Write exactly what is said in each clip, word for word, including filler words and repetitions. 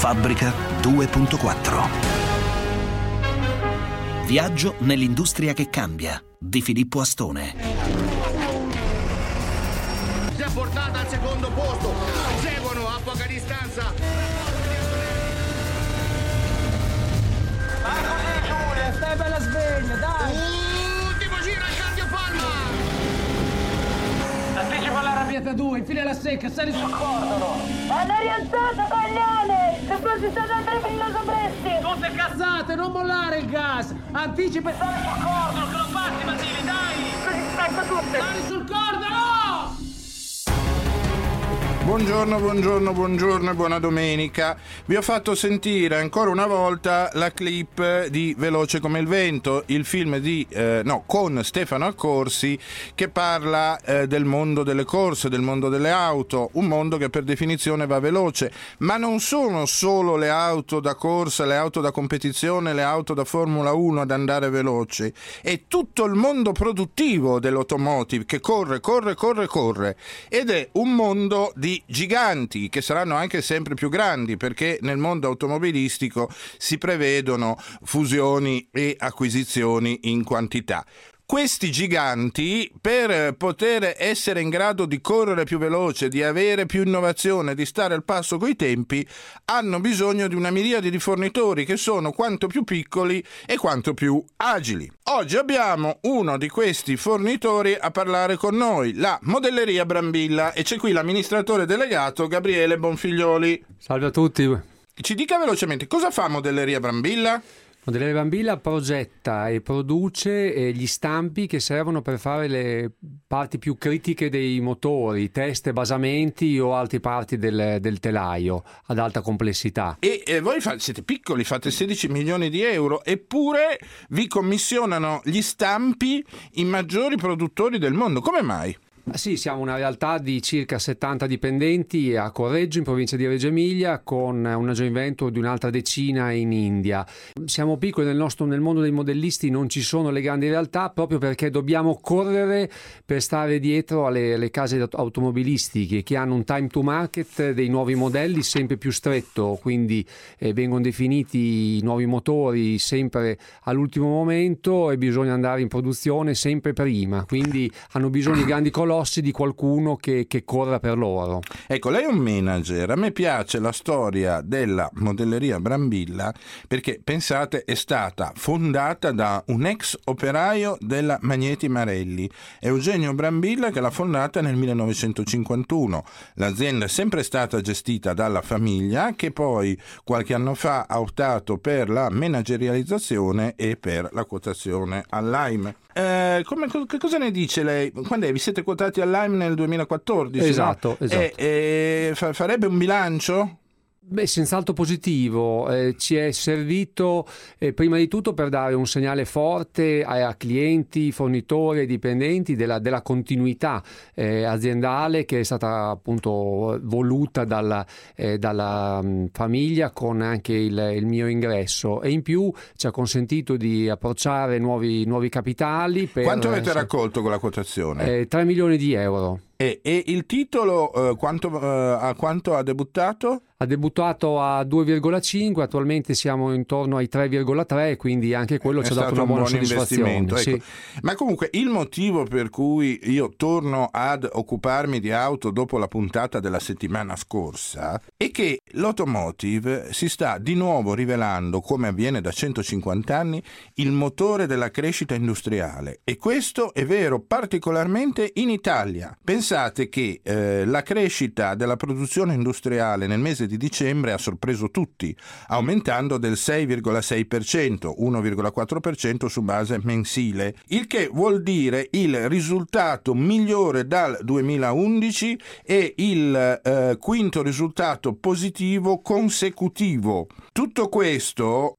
Fabbrica due punto quattro. Viaggio nell'industria che cambia di Filippo Astone. Si è portata al secondo posto, seguono a poca distanza. Ma così Giulia, stai bella sveglia, dai! Ultimo giro al cambio palma! Anticipa l'arrabbiata due, infila la secca, sali sul cordolo! Hanno rialzato, coglione! Se fossi stato a tre me lo sapresti! Tutte cazzate, non mollare il gas! Anticipa e sali sul cordolo, che lo passi, Basili, dai! Così spacco tutte! Sali sul cordolo! Buongiorno, buongiorno, buongiorno e buona domenica. Vi ho fatto sentire ancora una volta la clip di Veloce come il vento, il film di eh, no, con Stefano Accorsi, che parla eh, del mondo delle corse, del mondo delle auto, un mondo che per definizione va veloce, ma non sono solo le auto da corsa, le auto da competizione, le auto da Formula uno ad andare veloci, è tutto il mondo produttivo dell'automotive che corre, corre, corre, corre, ed è un mondo di giganti che saranno anche sempre più grandi, perché nel mondo automobilistico si prevedono fusioni e acquisizioni in quantità. Questi giganti, per poter essere in grado di correre più veloce, di avere più innovazione, di stare al passo coi tempi, hanno bisogno di una miriade di fornitori che sono quanto più piccoli e quanto più agili. Oggi abbiamo uno di questi fornitori a parlare con noi, la Modelleria Brambilla, e c'è qui l'amministratore delegato Gabriele Bonfiglioli. Salve a tutti. Ci dica velocemente, cosa fa Modelleria Brambilla? Modelleria Brambilla progetta e produce eh, gli stampi che servono per fare le parti più critiche dei motori, teste, basamenti o altre parti del, del telaio ad alta complessità. E eh, voi fa- siete piccoli, fate sedici milioni di euro, eppure vi commissionano gli stampi i maggiori produttori del mondo. Come mai? Sì, siamo una realtà di circa settanta dipendenti a Correggio, in provincia di Reggio Emilia, con una joint venture di un'altra decina in India. Siamo piccoli nel, nostro, nel mondo dei modellisti, non ci sono le grandi realtà, proprio perché dobbiamo correre per stare dietro alle, alle case automobilistiche che hanno un time to market dei nuovi modelli sempre più stretto, quindi eh, vengono definiti i nuovi motori sempre all'ultimo momento e bisogna andare in produzione sempre prima, quindi hanno bisogno di grandi colossi, di qualcuno che, che corra per loro. Ecco, lei è un manager. A me piace la storia della Modelleria Brambilla perché, pensate, è stata fondata da un ex operaio della Magneti Marelli, Eugenio Brambilla, che l'ha fondata nel millenovecentocinquantuno. L'azienda è sempre stata gestita dalla famiglia, che poi qualche anno fa ha optato per la managerializzazione e per la quotazione all'A I M. Eh, come, che cosa ne dice lei? Quando è? Vi siete quotati all'A I M nel duemilaquattordici? Esatto, no? esatto. E, e fa, farebbe un bilancio? Beh, senz'altro positivo, eh, ci è servito eh, prima di tutto per dare un segnale forte a, a clienti, fornitori e dipendenti della, della continuità eh, aziendale che è stata appunto voluta dalla, eh, dalla mh, famiglia con anche il, il mio ingresso, e in più ci ha consentito di approcciare nuovi, nuovi capitali. Per, Quanto avete eh, raccolto con la quotazione? Eh, tre milioni di euro. E, e il titolo eh, quanto, eh, a quanto ha debuttato? Ha debuttato a due virgola cinque, attualmente siamo intorno ai tre virgola tre, quindi anche quello ci ha dato una buona un buon soddisfazione. Ecco. Sì. Ma comunque il motivo per cui io torno ad occuparmi di auto dopo la puntata della settimana scorsa è che l'automotive si sta di nuovo rivelando, come avviene da centocinquanta anni, il motore della crescita industriale, e questo è vero particolarmente in Italia. Pensate che eh, la crescita della produzione industriale nel mese di dicembre ha sorpreso tutti, aumentando del sei virgola sei per cento, uno virgola quattro per cento su base mensile, il che vuol dire il risultato migliore dal duemilaundici e il eh, quinto risultato positivo consecutivo. Tutto questo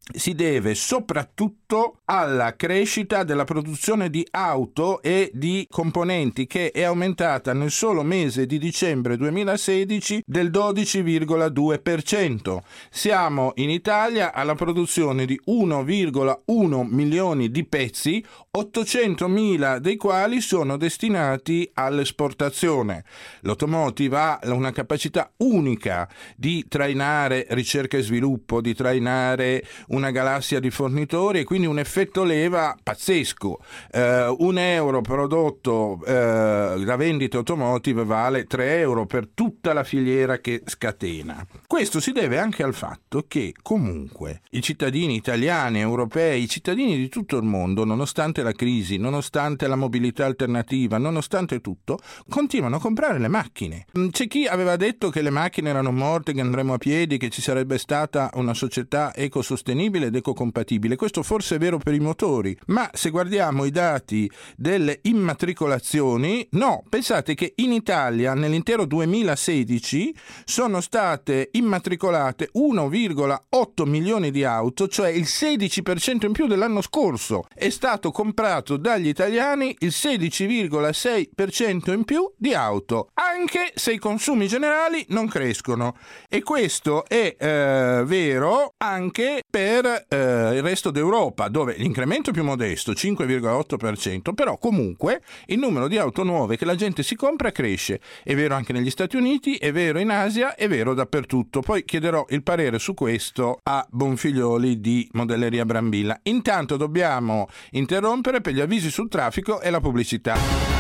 si deve soprattutto alla crescita della produzione di auto e di componenti, che è aumentata nel solo mese di dicembre duemilasedici del dodici virgola due per cento. Siamo in Italia alla produzione di uno virgola uno milioni di pezzi, ottocentomila dei quali sono destinati all'esportazione. L'automotive ha una capacità unica di trainare ricerca e sviluppo, di trainare una galassia di fornitori, e quindi un effetto leva pazzesco. Eh, un euro prodotto eh, da vendita automotive vale tre euro per tutta la filiera che scatena. Questo si deve anche al fatto che comunque i cittadini italiani, europei, i cittadini di tutto il mondo, nonostante la crisi, nonostante la mobilità alternativa, nonostante tutto, continuano a comprare le macchine. C'è chi aveva detto che le macchine erano morte, che andremo a piedi, che ci sarebbe stata una società ecosostenibile ed ecocompatibile. Questo forse è vero per i motori, ma se guardiamo i dati delle immatricolazioni, no, pensate che in Italia nell'intero duemilasedici sono state immatricolate uno virgola otto milioni di auto, cioè il sedici per cento in più dell'anno scorso. È stato comprato dagli italiani il sedici virgola sei per cento in più di auto, anche se i consumi generali non crescono. E questo è eh, vero anche per eh, il resto d'Europa, dove l'incremento è più modesto, cinque virgola otto per cento, però comunque il numero di auto nuove che la gente si compra cresce. È vero anche negli Stati Uniti, è vero in Asia, è vero dappertutto. Poi chiederò il parere su questo a Bonfiglioli di Modelleria Brambilla. Intanto dobbiamo interrompere per gli avvisi sul traffico e la pubblicità.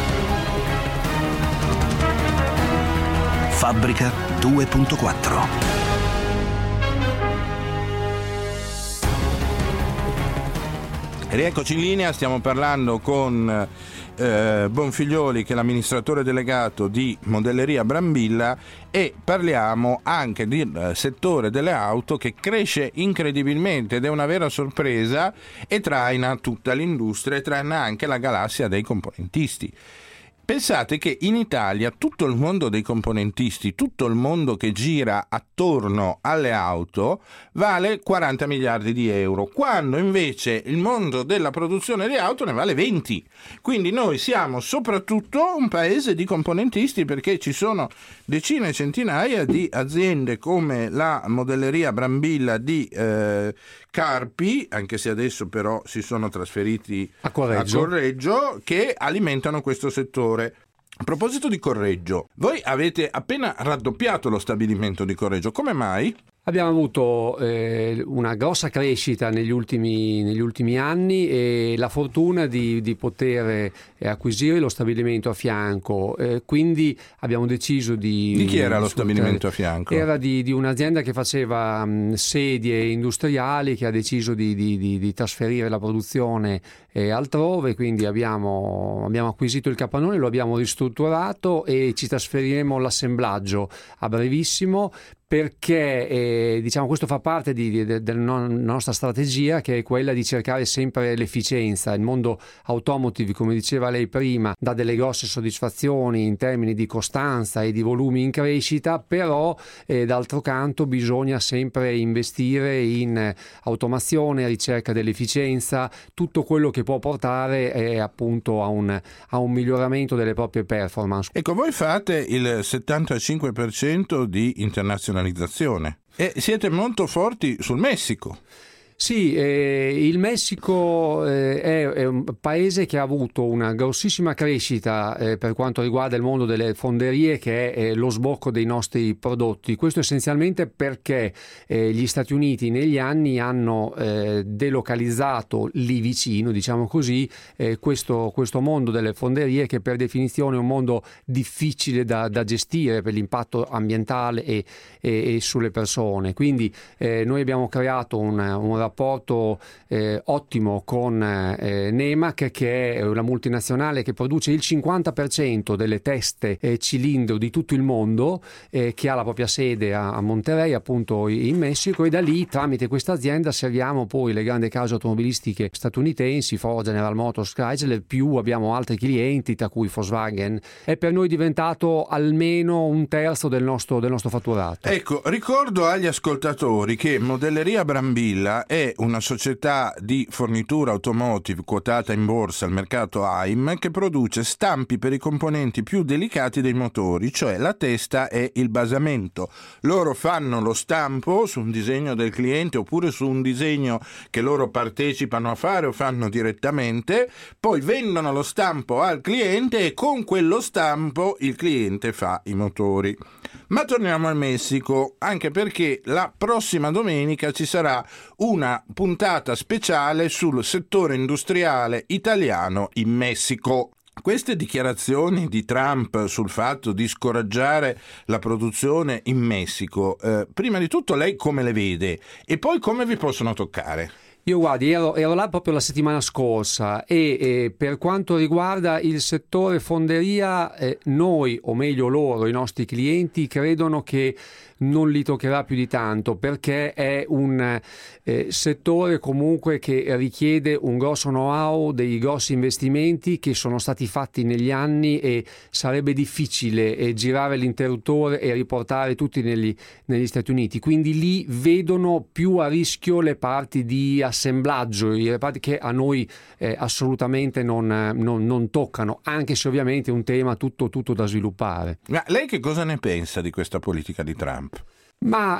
Fabbrica due punto quattro. Rieccoci in linea, stiamo parlando con eh, Bonfiglioli, che è l'amministratore delegato di Modelleria Brambilla, e parliamo anche del settore delle auto che cresce incredibilmente ed è una vera sorpresa e traina tutta l'industria e traina anche la galassia dei componentisti. Pensate che in Italia tutto il mondo dei componentisti, tutto il mondo che gira attorno alle auto, vale quaranta miliardi di euro, quando invece il mondo della produzione di auto ne vale venti. Quindi noi siamo soprattutto un paese di componentisti, perché ci sono decine e centinaia di aziende come la Modelleria Brambilla di eh, Carpi, anche se adesso però si sono trasferiti a Correggio. a Correggio, che alimentano questo settore. A proposito di Correggio, voi avete appena raddoppiato lo stabilimento di Correggio, come mai? Abbiamo avuto eh, una grossa crescita negli ultimi, negli ultimi anni e la fortuna di, di poter eh, acquisire lo stabilimento a fianco, eh, quindi abbiamo deciso di... Di chi era lo stabilimento a fianco? Era di, di un'azienda che faceva mh, sedie industriali, che ha deciso di, di, di, di trasferire la produzione eh, altrove, quindi abbiamo, abbiamo acquisito il capannone, lo abbiamo ristrutturato e ci trasferiremo l'assemblaggio a brevissimo, perché eh, diciamo questo fa parte di, di, de, della no, nostra strategia, che è quella di cercare sempre l'efficienza. Il mondo automotive, come diceva lei prima, dà delle grosse soddisfazioni in termini di costanza e di volumi in crescita, però eh, d'altro canto bisogna sempre investire in automazione, ricerca dell'efficienza, tutto quello che può portare eh, appunto a un, a un miglioramento delle proprie performance. Ecco, voi fate il settantacinque per cento di internazionalizzazione e siete molto forti sul Messico. Sì, eh, il Messico eh, è, è un paese che ha avuto una grossissima crescita eh, per quanto riguarda il mondo delle fonderie, che è eh, lo sbocco dei nostri prodotti. Questo essenzialmente perché eh, gli Stati Uniti negli anni hanno eh, delocalizzato lì vicino, diciamo così, eh, questo, questo mondo delle fonderie, che per definizione è un mondo difficile da, da gestire per l'impatto ambientale e, e, e sulle persone. Quindi eh, noi abbiamo creato un, un rapporto eh, ottimo con eh, Nemak, che è una multinazionale che produce il cinquanta per cento delle teste eh, cilindro di tutto il mondo, eh, che ha la propria sede a, a Monterrey, appunto in Messico, e da lì tramite questa azienda serviamo poi le grandi case automobilistiche statunitensi, Ford, General Motors, Chrysler, più abbiamo altri clienti tra cui Volkswagen. È per noi diventato almeno un terzo del nostro, del nostro fatturato. Ecco, ricordo agli ascoltatori che Modelleria Brambilla è è una società di fornitura automotive quotata in borsa al mercato A I M che produce stampi per i componenti più delicati dei motori, cioè la testa e il basamento. Loro fanno lo stampo su un disegno del cliente oppure su un disegno che loro partecipano a fare o fanno direttamente, poi vendono lo stampo al cliente e con quello stampo il cliente fa i motori. Ma torniamo al Messico, anche perché la prossima domenica ci sarà una puntata speciale sul settore industriale italiano in Messico. Queste dichiarazioni di Trump sul fatto di scoraggiare la produzione in Messico, eh, prima di tutto lei come le vede e poi come vi possono toccare? Io guardi, ero, ero là proprio la settimana scorsa e, e per quanto riguarda il settore fonderia, eh, noi, o meglio loro, i nostri clienti, credono che non li toccherà più di tanto, perché è un eh, settore comunque che richiede un grosso know-how, dei grossi investimenti che sono stati fatti negli anni e sarebbe difficile eh, girare l'interruttore e riportare tutti negli, negli Stati Uniti. Quindi lì vedono più a rischio le parti di assemblaggio, le parti che a noi eh, assolutamente non, non, non toccano, anche se ovviamente è un tema tutto, tutto da sviluppare. Ma lei che cosa ne pensa di questa politica di Trump? Ma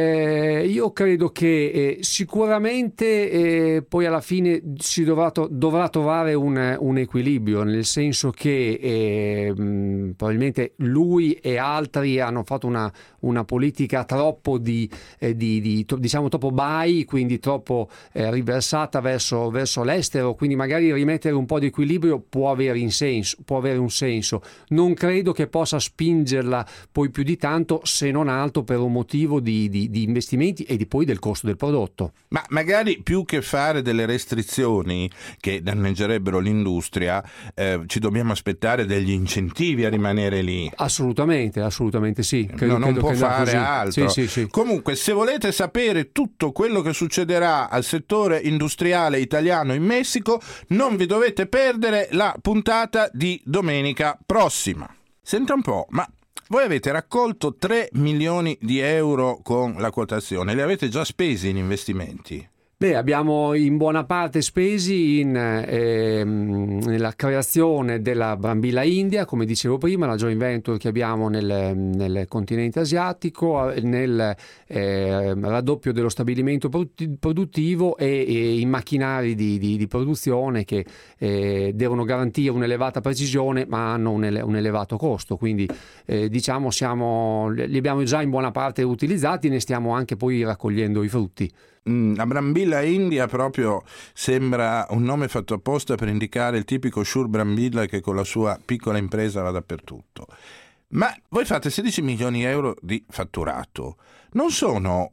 eh, io credo che eh, sicuramente eh, poi alla fine si dovrà, to- dovrà trovare un, un equilibrio, nel senso che eh, mh, probabilmente lui e altri hanno fatto una, una politica troppo di, eh, di, di to- diciamo troppo buy, quindi troppo eh, riversata verso, verso l'estero, quindi magari rimettere un po' di equilibrio può avere, in senso, può avere un senso. Non credo che possa spingerla poi più di tanto, se non altro per un motivo Di, di, di investimenti e di poi del costo del prodotto. Ma magari più che fare delle restrizioni che danneggerebbero l'industria, eh, ci dobbiamo aspettare degli incentivi a rimanere lì. Assolutamente, assolutamente sì. Credo, no, non credo può che fare così. altro. Sì, sì, sì. Comunque, se volete sapere tutto quello che succederà al settore industriale italiano in Messico, non vi dovete perdere la puntata di domenica prossima. Senta un po', ma voi avete raccolto tre milioni di euro con la quotazione, li avete già spesi in investimenti? Beh, abbiamo in buona parte spesi in, eh, nella creazione della Brambilla India, come dicevo prima, la joint venture che abbiamo nel, nel continente asiatico, nel eh, raddoppio dello stabilimento produttivo e, e i macchinari di, di, di produzione che eh, devono garantire un'elevata precisione ma hanno un, ele, un elevato costo. Quindi eh, diciamo siamo, li abbiamo già in buona parte utilizzati e ne stiamo anche poi raccogliendo i frutti. Mm, la Brambilla India proprio sembra un nome fatto apposta per indicare il tipico Shure Brambilla che con la sua piccola impresa va dappertutto. Ma voi fate sedici milioni di euro di fatturato, non sono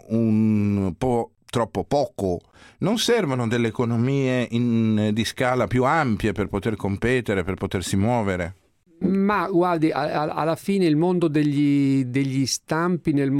un po' troppo poco? Non servono delle economie in, di scala più ampie per poter competere, per potersi muovere? Ma guardi, a, a, alla fine il mondo degli, degli stampi nel,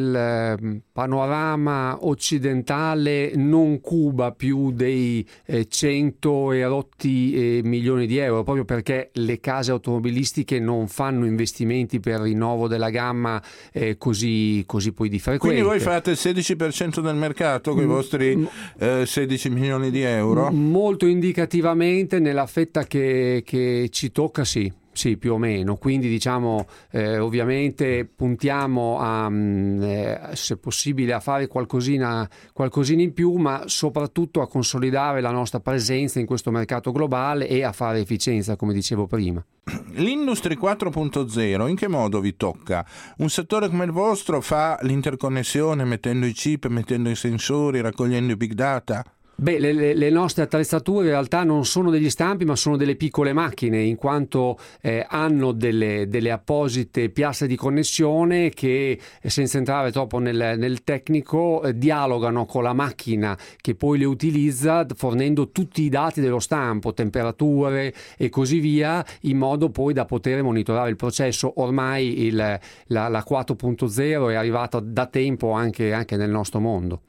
nel panorama occidentale non cuba più dei eh, cento e rotti eh, milioni di euro, proprio perché le case automobilistiche non fanno investimenti per rinnovo della gamma eh, così, così poi di frequente. Quindi voi fate il sedici per cento del mercato con i vostri eh, sedici milioni di euro? Molto indicativamente nella fetta che, che ci tocca, sì. Sì, più o meno, quindi diciamo eh, ovviamente puntiamo a, eh, se possibile, a fare qualcosina, qualcosina in più, ma soprattutto a consolidare la nostra presenza in questo mercato globale e a fare efficienza, come dicevo prima. L'Industry quattro punto zero in che modo vi tocca? Un settore come il vostro fa l'interconnessione mettendo i chip, mettendo i sensori, raccogliendo i big data? Beh, le, le nostre attrezzature in realtà non sono degli stampi, ma sono delle piccole macchine, in quanto eh, hanno delle, delle apposite piastre di connessione che, senza entrare troppo nel, nel tecnico, eh, dialogano con la macchina che poi le utilizza, fornendo tutti i dati dello stampo, temperature e così via, in modo poi da poter monitorare il processo. Ormai il, la, la quattro punto zero è arrivata da tempo anche, anche nel nostro mondo.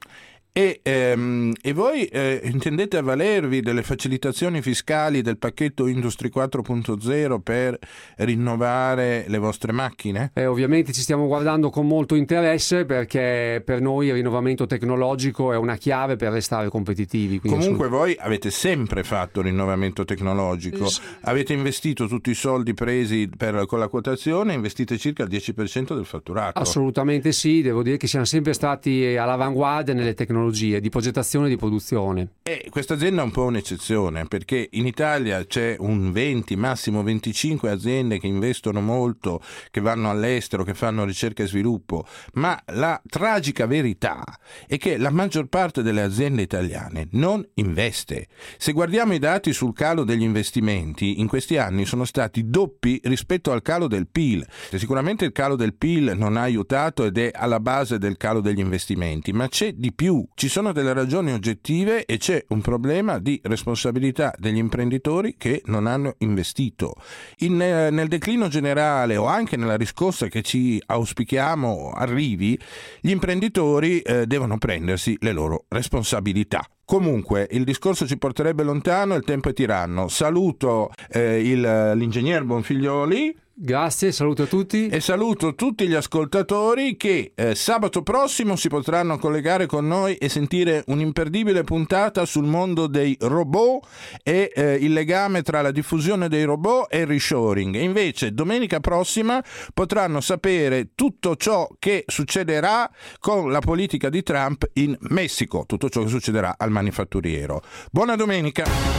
E, ehm, e voi eh, intendete avvalervi delle facilitazioni fiscali del pacchetto Industry quattro punto zero per rinnovare le vostre macchine? Eh, ovviamente ci stiamo guardando con molto interesse, perché per noi il rinnovamento tecnologico è una chiave per restare competitivi. Comunque assolut- voi avete sempre fatto rinnovamento tecnologico, S- avete investito tutti i soldi presi per, con la quotazione, investite circa il dieci per cento del fatturato. Assolutamente sì, devo dire che siamo sempre stati all'avanguardia nelle tecnologie di progettazione e di produzione. E questa azienda è un po' un'eccezione, perché in Italia c'è un venti, massimo venticinque aziende che investono molto, che vanno all'estero, che fanno ricerca e sviluppo, ma la tragica verità è che la maggior parte delle aziende italiane non investe. Se guardiamo i dati sul calo degli investimenti, in questi anni sono stati doppi rispetto al calo del P I L. Sicuramente il calo del P I L non ha aiutato ed è alla base del calo degli investimenti, ma c'è di più. Ci sono delle ragioni oggettive e c'è un problema di responsabilità degli imprenditori che non hanno investito. In, nel declino generale o anche nella riscossa che ci auspichiamo arrivi, gli imprenditori eh, devono prendersi le loro responsabilità. Comunque il discorso ci porterebbe lontano, il tempo è tiranno. Saluto eh, il, l'ingegner Bonfiglioli. Grazie, saluto a tutti. E saluto tutti gli ascoltatori che eh, sabato prossimo si potranno collegare con noi e sentire un'imperdibile puntata sul mondo dei robot e eh, il legame tra la diffusione dei robot e il reshoring. E invece domenica prossima potranno sapere tutto ciò che succederà con la politica di Trump in Messico, tutto ciò che succederà al manifatturiero. Buona domenica!